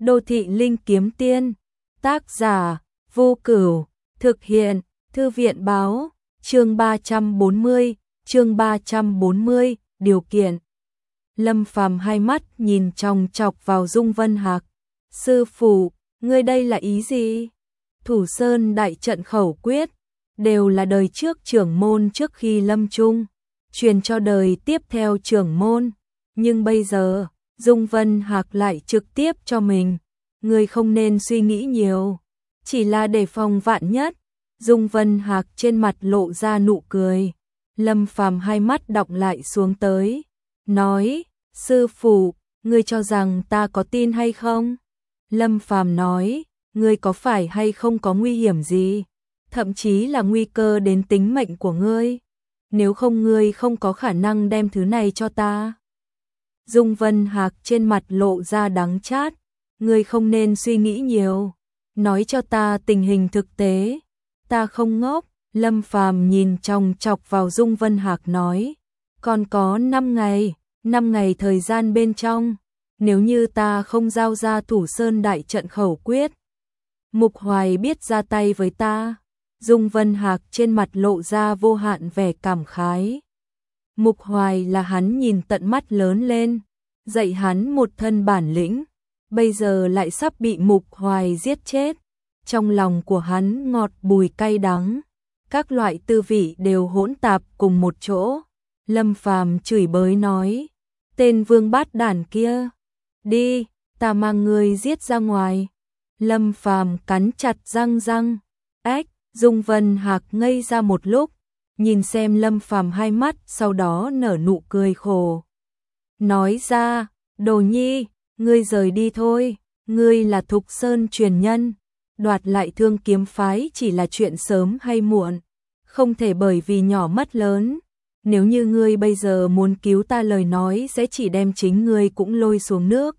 Đô thị linh kiếm tiên. Tác giả Vô Cửu. Thực hiện Thư viện báo. Chương 340, điều kiện. Lâm Phàm hai mắt nhìn chòng chọc vào Dung Vân Hạc. Sư phụ, ngươi đây là ý gì? Thủ Sơn đại trận khẩu quyết, đều là đời trước trưởng môn trước khi lâm chung, truyền cho đời tiếp theo trưởng môn. Nhưng bây giờ, Dung Vân Hạc lại trực tiếp cho mình. Ngươi không nên suy nghĩ nhiều, chỉ là để phòng vạn nhất. Dung Vân Hạc trên mặt lộ ra nụ cười. Lâm Phàm hai mắt đọng lại xuống tới, nói, sư phụ, ngươi cho rằng ta có tin hay không? Lâm Phàm nói, ngươi có phải hay không có nguy hiểm gì, thậm chí là nguy cơ đến tính mệnh của ngươi? Nếu không ngươi không có khả năng đem thứ này cho ta. Dung Vân Hạc trên mặt lộ ra đắng chát, ngươi không nên suy nghĩ nhiều, nói cho ta tình hình thực tế. Ta không ngốc. Lâm Phàm nhìn chòng chọc vào Dung Vân Hạc nói, còn có 5 ngày thời gian bên trong, nếu như ta không giao ra Thủ Sơn đại trận khẩu quyết, Mục Hoài biết ra tay với ta. Dung Vân Hạc trên mặt lộ ra vô hạn vẻ cảm khái. Mục Hoài là hắn nhìn tận mắt lớn lên, dạy hắn một thân bản lĩnh, bây giờ lại sắp bị Mục Hoài giết chết. Trong lòng của hắn ngọt bùi cay đắng, các loại tư vị đều hỗn tạp cùng một chỗ. Lâm Phàm chửi bới nói, tên vương bát đản kia, đi, ta mang ngươi giết ra ngoài. Lâm Phàm cắn chặt răng. Ách. Dung Vân Hạc ngây ra một lúc, nhìn xem Lâm Phàm hai mắt, sau đó nở nụ cười khổ. Nói ra, Đồ Nhi, ngươi rời đi thôi, ngươi là Thục Sơn truyền nhân, đoạt lại Thương Kiếm phái chỉ là chuyện sớm hay muộn, không thể bởi vì nhỏ mất lớn. Nếu như ngươi bây giờ muốn cứu ta lời nói sẽ chỉ đem chính ngươi cũng lôi xuống nước.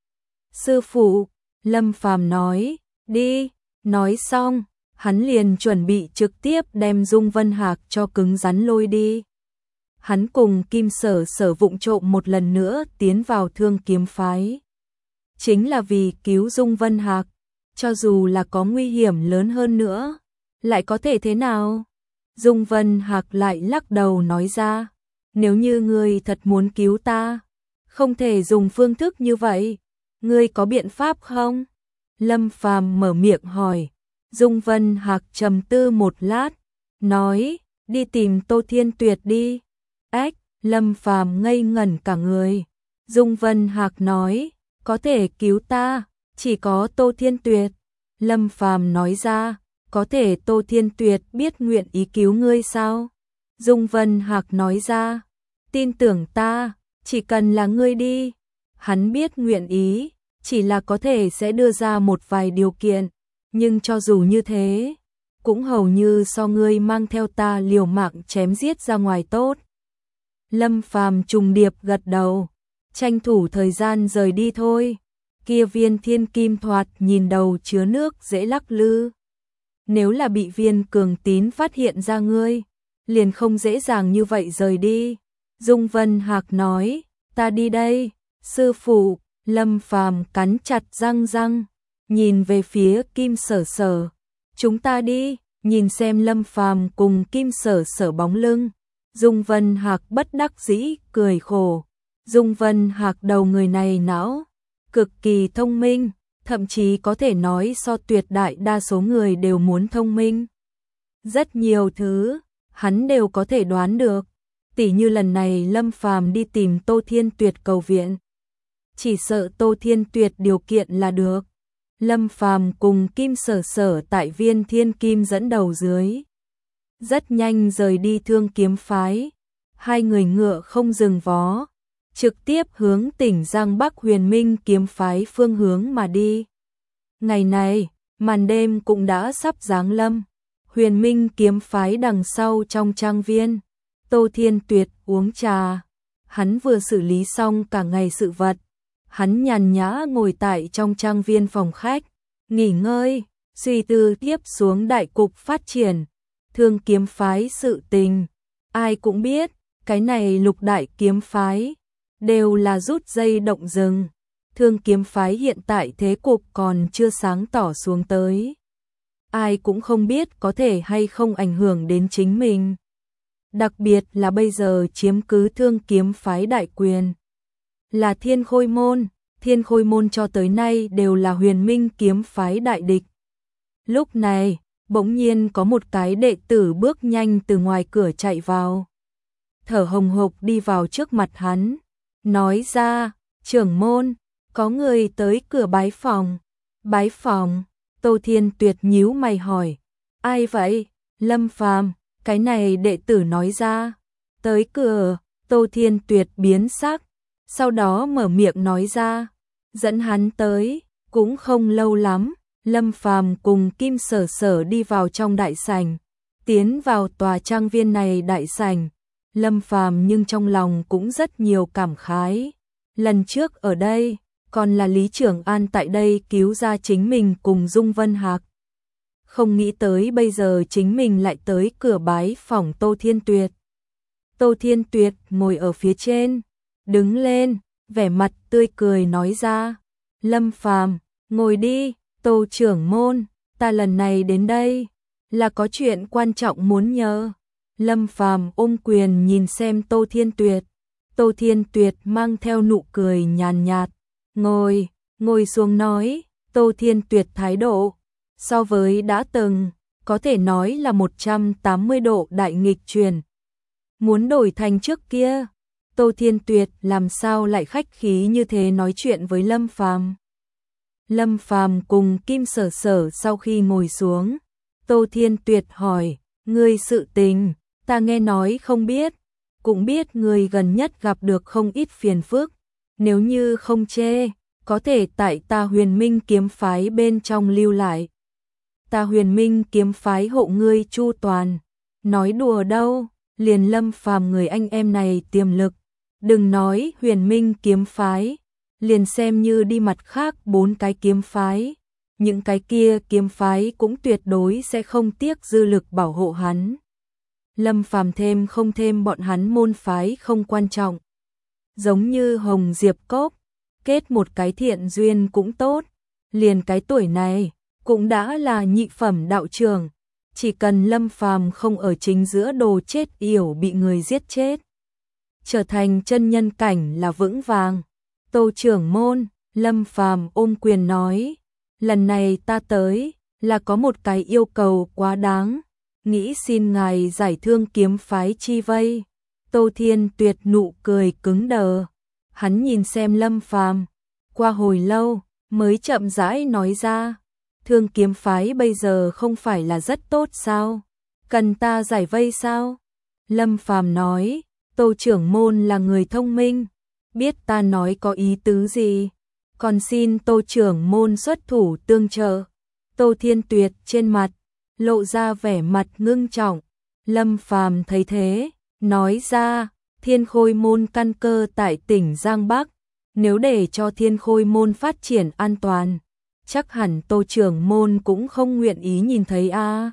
Sư phụ, Lâm Phàm nói, đi. Nói xong, hắn liền chuẩn bị trực tiếp đem Dung Vân Hạc cho cứng rắn lôi đi. Hắn cùng Kim Sở vụng trộm một lần nữa tiến vào Thương Kiếm phái, chính là vì cứu Dung Vân Hạc. Cho dù là có nguy hiểm lớn hơn nữa, lại có thể thế nào? Dung Vân Hạc lại lắc đầu nói ra, nếu như ngươi thật muốn cứu ta, không thể dùng phương thức như vậy, ngươi có biện pháp không? Lâm Phàm mở miệng hỏi. Dung Vân Hạc trầm tư một lát, nói, đi tìm Tô Thiên Tuyệt đi. Ách. Lâm Phàm ngây ngẩn cả người. Dung Vân Hạc nói, có thể cứu ta, chỉ có Tô Thiên Tuyệt. Lâm Phàm nói ra, có thể Tô Thiên Tuyệt biết nguyện ý cứu ngươi sao? Dung Vân Hạc nói ra, tin tưởng ta, chỉ cần là ngươi đi. Hắn biết nguyện ý, chỉ là có thể sẽ đưa ra một vài điều kiện, nhưng cho dù như thế, cũng hầu như so ngươi mang theo ta liều mạng chém giết ra ngoài tốt. Lâm Phàm trùng điệp gật đầu, tranh thủ thời gian rời đi thôi. Kia viên thiên kim thoạt nhìn đầu chứa nước dễ lắc lư. Nếu là bị Viên Cường Tín phát hiện ra ngươi, liền không dễ dàng như vậy rời đi. Dung Vân Hạc nói, ta đi đây, sư phụ. Lâm Phàm cắn chặt răng, nhìn về phía Kim Sở. Chúng ta đi. Nhìn xem Lâm Phàm cùng Kim Sở bóng lưng, Dung Vân Hạc bất đắc dĩ cười khổ. Dung Vân Hạc đầu người này não cực kỳ thông minh, thậm chí có thể nói so tuyệt đại đa số người đều muốn thông minh. Rất nhiều thứ hắn đều có thể đoán được, tỉ như lần này Lâm Phàm đi tìm Tô Thiên Tuyệt cầu viện, chỉ sợ Tô Thiên Tuyệt điều kiện là được. Lâm Phàm cùng Kim Sở tại Viên Thiên Kim dẫn đầu dưới, rất nhanh rời đi Thương Kiếm phái. Hai người ngựa không dừng vó, trực tiếp hướng tỉnh Giang Bắc Huyền Minh kiếm phái phương hướng mà đi. Ngày này, màn đêm cũng đã sắp giáng lâm. Huyền Minh kiếm phái đằng sau trong trang viên, Tô Thiên Tuyệt uống trà. Hắn vừa xử lý xong cả ngày sự vật, hắn nhàn nhã ngồi tại trong trang viên phòng khách, nghỉ ngơi, suy tư tiếp xuống đại cục phát triển. Thương Kiếm phái sự tình, ai cũng biết, cái này Lục đại kiếm phái đều là rút dây động rừng. Thương kiếm phái hiện tại thế cục còn chưa sáng tỏ xuống tới. Ai cũng không biết có thể hay không ảnh hưởng đến chính mình. Đặc biệt là bây giờ chiếm cứ thương kiếm phái đại quyền. Là Thiên Khôi Môn, Thiên Khôi Môn cho tới nay đều là Huyền Minh kiếm phái đại địch. Lúc này, bỗng nhiên có một cái đệ tử bước nhanh từ ngoài cửa chạy vào. Thở hồng hộc đi vào trước mặt hắn, nói ra, trưởng môn, có người tới cửa bái phòng. Bái phòng, Tô Thiên Tuyệt nhíu mày hỏi, ai vậy? Lâm Phàm, cái này đệ tử nói ra. Tới cửa, Tô Thiên Tuyệt biến sắc, sau đó mở miệng nói ra, dẫn hắn tới. Cũng không lâu lắm, Lâm Phàm cùng Kim Sở Sở đi vào trong đại sảnh, tiến vào tòa trang viên này đại sảnh. Lâm Phàm nhưng trong lòng cũng rất nhiều cảm khái. Lần trước ở đây, còn là Lý Trường An tại đây cứu ra chính mình cùng Dung Vân Hạc. Không nghĩ tới bây giờ chính mình lại tới cửa bái phòng Tô Thiên Tuyệt. Tô Thiên Tuyệt ngồi ở phía trên, đứng lên, vẻ mặt tươi cười nói ra, Lâm Phàm, ngồi đi, Tô trưởng môn, ta lần này đến đây, là có chuyện quan trọng muốn nhờ. Lâm Phàm ôm quyền nhìn xem Tô Thiên Tuyệt. Tô Thiên Tuyệt mang theo nụ cười nhàn nhạt, ngồi xuống nói. Tô Thiên Tuyệt thái độ, so với đã từng, có thể nói là 180 độ đại nghịch chuyển. Muốn đổi thành trước kia, Tô Thiên Tuyệt làm sao lại khách khí như thế nói chuyện với Lâm Phàm. Lâm Phàm cùng Kim Sở Sở sau khi ngồi xuống, Tô Thiên Tuyệt hỏi, ngươi sự tình, ta nghe nói không biết, cũng biết ngươi gần nhất gặp được không ít phiền phức, nếu như không chê, có thể tại ta Huyền Minh kiếm phái bên trong lưu lại. Ta Huyền Minh kiếm phái hộ ngươi chu toàn. Nói đùa đâu, liền Lâm Phàm người anh em này tiềm lực, đừng nói Huyền Minh kiếm phái, liền xem như đi mặt khác 4 cái kiếm phái, những cái kia kiếm phái cũng tuyệt đối sẽ không tiếc dư lực bảo hộ hắn. Lâm Phàm thêm không thêm bọn hắn môn phái không quan trọng. Giống như Hồng Diệp Cốc, kết một cái thiện duyên cũng tốt, liền cái tuổi này cũng đã là nhị phẩm đạo trưởng, chỉ cần Lâm Phàm không ở chính giữa đồ chết yểu bị người giết chết, trở thành chân nhân cảnh là vững vàng. Tô trưởng môn, Lâm Phàm ôm quyền nói, lần này ta tới là có một cái yêu cầu quá đáng, nghĩ xin ngài giải thương kiếm phái chi vây. Tô Thiên Tuyệt nụ cười cứng đờ, hắn nhìn xem Lâm Phàm, qua hồi lâu mới chậm rãi nói ra, thương kiếm phái bây giờ không phải là rất tốt sao? Cần ta giải vây sao? Lâm Phàm nói, Tô trưởng môn là người thông minh, biết ta nói có ý tứ gì, còn xin Tô trưởng môn xuất thủ tương trợ. Tô Thiên Tuyệt trên mặt lộ ra vẻ mặt ngưng trọng. Lâm Phàm thấy thế, nói ra, Thiên Khôi môn căn cơ tại tỉnh Giang Bắc, nếu để cho Thiên Khôi môn phát triển an toàn, chắc hẳn Tô trưởng môn cũng không nguyện ý nhìn thấy a.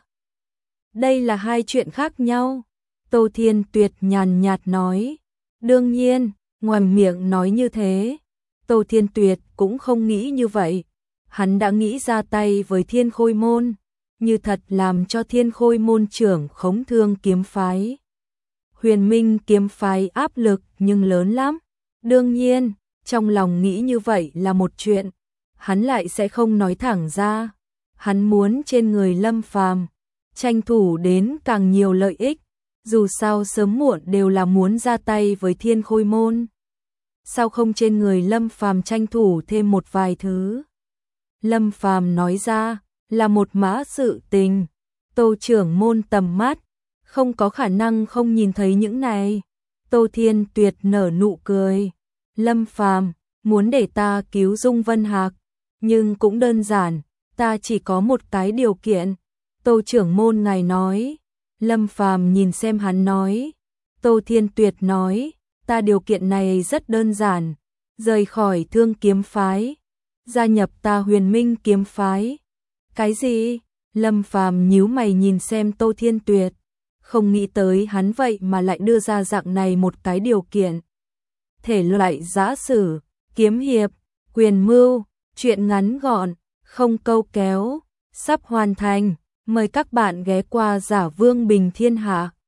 Đây là hai chuyện khác nhau. Tô Thiên Tuyệt nhàn nhạt nói, đương nhiên, ngoài miệng nói như thế, Tô Thiên Tuyệt cũng không nghĩ như vậy. Hắn đã nghĩ ra tay với Thiên Khôi môn, như thật làm cho Thiên Khôi môn trưởng khống thương kiếm phái. Huyền Minh kiếm phái áp lực nhưng lớn lắm. Đương nhiên, trong lòng nghĩ như vậy là một chuyện, hắn lại sẽ không nói thẳng ra. Hắn muốn trên người Lâm Phàm tranh thủ đến càng nhiều lợi ích, dù sao sớm muộn đều là muốn ra tay với Thiên Khôi môn. Sao không trên người Lâm Phàm tranh thủ thêm một vài thứ? Lâm Phàm nói ra, là một mã sự tình. Tô trưởng môn tầm mắt, không có khả năng không nhìn thấy những này. Tô Thiên Tuyệt nở nụ cười. Lâm Phàm, muốn để ta cứu Dung Vân Hạc, nhưng cũng đơn giản, ta chỉ có một cái điều kiện. Tô trưởng môn ngài nói. Lâm Phàm nhìn xem hắn nói. Tô Thiên Tuyệt nói, ta điều kiện này rất đơn giản, rời khỏi thương kiếm phái, gia nhập ta Huyền Minh kiếm phái. Cái gì? Lâm Phàm nhíu mày nhìn xem Tô Thiên Tuyệt, không nghĩ tới hắn vậy mà lại đưa ra dạng này một cái điều kiện. Thể loại giã sử, kiếm hiệp, Quyền mưu, chuyện ngắn gọn, không câu kéo, sắp hoàn thành. Mời các bạn ghé qua Giả Vương Bình Thiên Hạ.